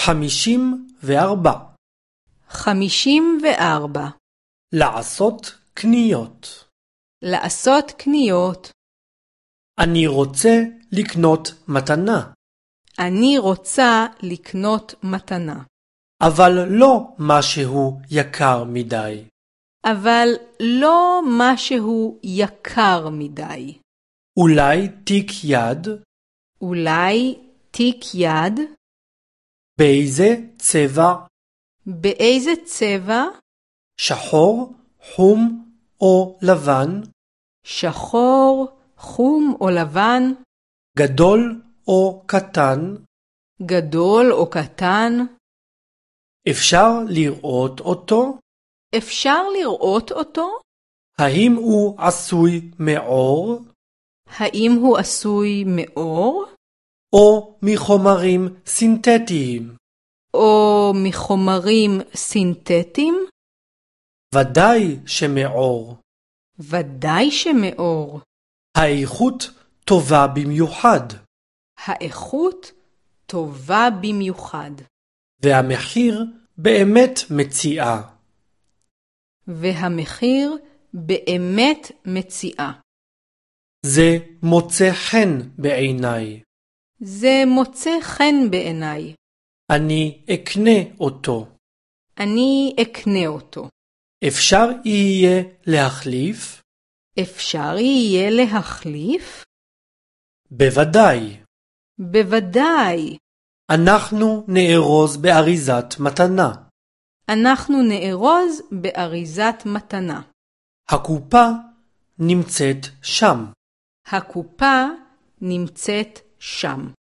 54. 54. לעשות קניות. לעשות קניות. אני רוצה לקנות מתנה. אני רוצה לקנות מתנה. אבל לא משהו יקר מדי. אבל לא משהו יקר מדי. אולי תיק יד? אולי תיק יד? באיזה צבע? באיזה צבע? שחור, חום או לבן? שחור, חום או לבן? גדול או קטן? גדול או קטן? אפשר לראות אותו? אפשר לראות אותו? האם הוא עשוי מעור? האם הוא עשוי מאור? או מחומרים סינתטיים? או מחומרים סינתטיים? ודאי שמעור. ודאי שמאור. האיכות טובה במיוחד. האיכות טובה במיוחד. והמחיר באמת מציאה. והמחיר באמת מציאה. זה מוצא חן בעיניי. זה מוצא חן בעיניי. אני אקנה אותו. אני אקנה אותו. אפשר יהיה להחליף? אפשר יהיה להחליף? בוודאי. בוודאי. אנחנו נארוז באריזת מתנה. אנחנו נארוז באריזת מתנה. הקופה נמצאת שם. הקופה נמצאת שם.